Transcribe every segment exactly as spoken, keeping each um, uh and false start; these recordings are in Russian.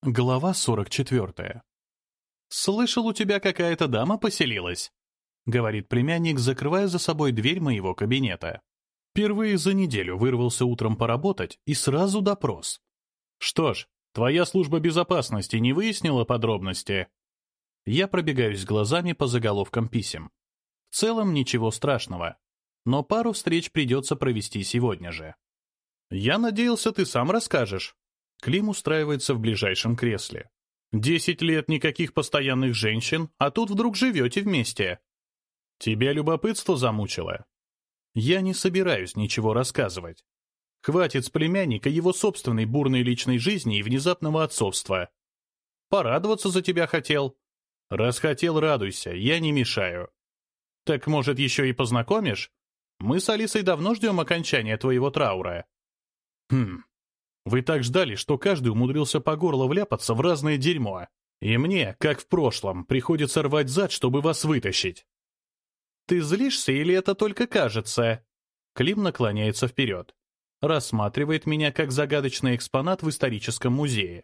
Глава сорок четвертая. «Слышал, у тебя какая-то дама поселилась», — говорит племянник, закрывая за собой дверь моего кабинета. Впервые за неделю вырвался утром поработать и сразу допрос. «Что ж, твоя служба безопасности не выяснила подробности?» Я пробегаюсь глазами по заголовкам писем. В целом ничего страшного, но пару встреч придется провести сегодня же. «Я надеялся, ты сам расскажешь». Клим устраивается в ближайшем кресле. «Десять лет никаких постоянных женщин, а тут вдруг живете вместе. Тебя любопытство замучило?» Я не собираюсь ничего рассказывать. Хватит с племянника его собственной бурной личной жизни и внезапного отцовства. Порадоваться за тебя хотел. Раз хотел, радуйся, я не мешаю. Так, может, еще и познакомишь? Мы с Алисой давно ждем окончания твоего траура. Хм... Вы так ждали, что каждый умудрился по горло вляпаться в разное дерьмо. И мне, как в прошлом, приходится рвать зад, чтобы вас вытащить. Ты злишься или это только кажется? Клим наклоняется вперед. Рассматривает меня как загадочный экспонат в историческом музее.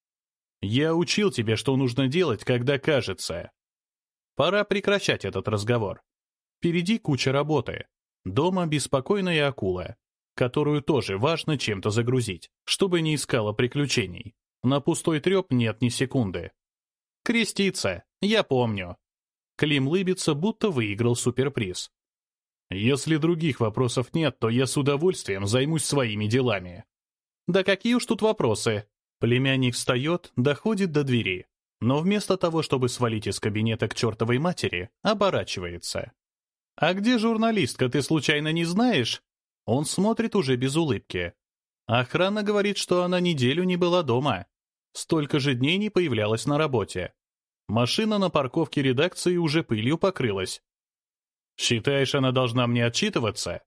Я учил тебе, что нужно делать, когда кажется. Пора прекращать этот разговор. Впереди куча работы. Дома беспокойная акула, которую тоже важно чем-то загрузить, чтобы не искала приключений. На пустой треп нет ни секунды. Креститься, я помню. Клим лыбится, будто выиграл суперприз. Если других вопросов нет, то я с удовольствием займусь своими делами. Да какие уж тут вопросы. Племянник встает, доходит до двери, но вместо того, чтобы свалить из кабинета к чертовой матери, оборачивается. А где журналистка, ты случайно не знаешь? Он смотрит уже без улыбки. Охрана говорит, что она неделю не была дома. Столько же дней не появлялась на работе. Машина на парковке редакции уже пылью покрылась. Считаешь, она должна мне отчитываться?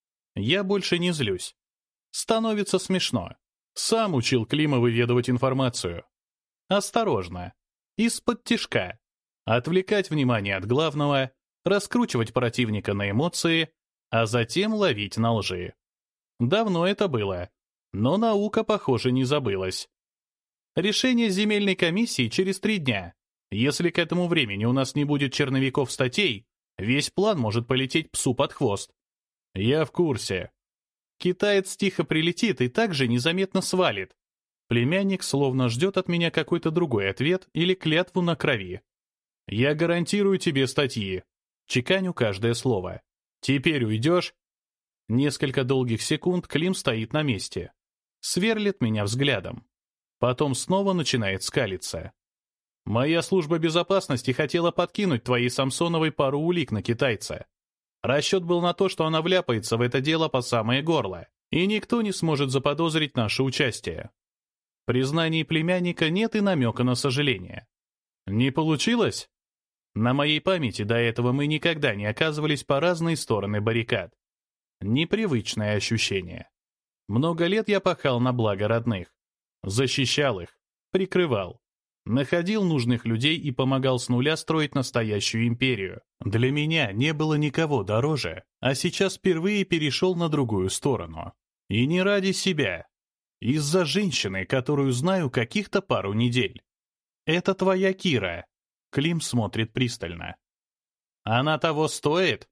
Я больше не злюсь. Становится смешно. Сам учил Клима выведывать информацию. Осторожно. Из-под тишка. Отвлекать внимание от главного, раскручивать противника на эмоции, а затем ловить на лжи. Давно это было, но наука, похоже, не забылась. Решение земельной комиссии через три дня. Если к этому времени у нас не будет черновиков статей, весь план может полететь псу под хвост. Я в курсе. Китаец тихо прилетит и также незаметно свалит. Племянник словно ждет от меня какой-то другой ответ или клятву на крови. Я гарантирую тебе статьи. Чеканю каждое слово. Теперь уйдешь? Несколько долгих секунд Клим стоит на месте. Сверлит меня взглядом. Потом снова начинает скалиться. Моя служба безопасности хотела подкинуть твоей Самсоновой пару улик на китайца. Расчет был на то, что она вляпается в это дело по самое горло, и никто не сможет заподозрить наше участие. В признании племянника нет и намека на сожаление. Не получилось? На моей памяти до этого мы никогда не оказывались по разные стороны баррикад. Непривычное ощущение. Много лет я пахал на благо родных. Защищал их, прикрывал. Находил нужных людей и помогал с нуля строить настоящую империю. Для меня не было никого дороже, а сейчас впервые перешел на другую сторону. И не ради себя. Из-за женщины, которую знаю каких-то пару недель. Это твоя Кира. Клим смотрит пристально. Она того стоит?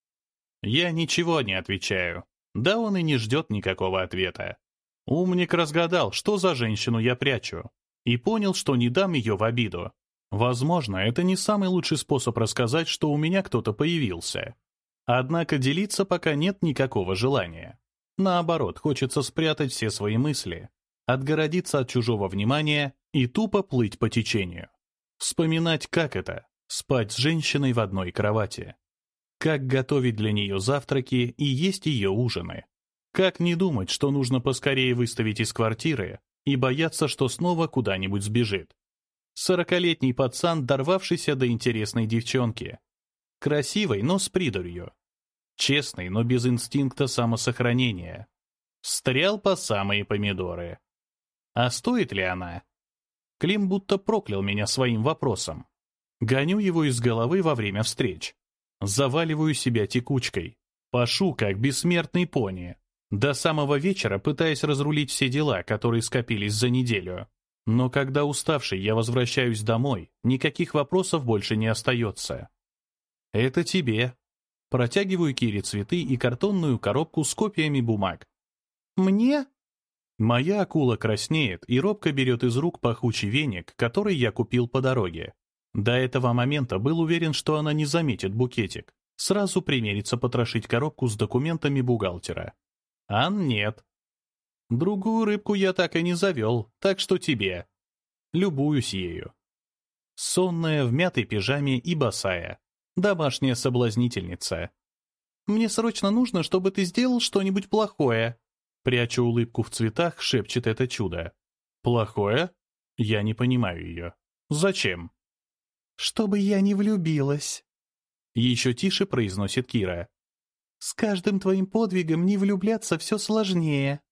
Я ничего не отвечаю. Да он и не ждет никакого ответа. Умник разгадал, что за женщину я прячу. И понял, что не дам ее в обиду. Возможно, это не самый лучший способ рассказать, что у меня кто-то появился. Однако делиться пока нет никакого желания. Наоборот, хочется спрятать все свои мысли, отгородиться от чужого внимания и тупо плыть по течению. Вспоминать, как это — спать с женщиной в одной кровати. Как готовить для нее завтраки и есть ее ужины. Как не думать, что нужно поскорее выставить из квартиры и бояться, что снова куда-нибудь сбежит. Сорокалетний пацан, дорвавшийся до интересной девчонки. Красивой, но с придурью. Честный, но без инстинкта самосохранения. Встрял по самые помидоры. А стоит ли она? Клим будто проклял меня своим вопросом. Гоню его из головы во время встреч. Заваливаю себя текучкой. Пашу, как бессмертный пони. До самого вечера пытаясь разрулить все дела, которые скопились за неделю. Но когда уставший я возвращаюсь домой, никаких вопросов больше не остается. Это тебе. Протягиваю Кире цветы и картонную коробку с копиями бумаг. Мне? Моя акула краснеет и робко берет из рук пахучий веник, который я купил по дороге. До этого момента был уверен, что она не заметит букетик. Сразу примерится потрошить коробку с документами бухгалтера. А нет. Другую рыбку я так и не завел, так что тебе. Любуюсь ею. Сонная, в мятой пижаме и босая. Домашняя соблазнительница. «Мне срочно нужно, чтобы ты сделал что-нибудь плохое». Пряча улыбку в цветах, шепчет это чудо. «Плохое?» Я не понимаю ее. «Зачем?» «Чтобы я не влюбилась». Еще тише произносит Кира. «С каждым твоим подвигом не влюбляться все сложнее».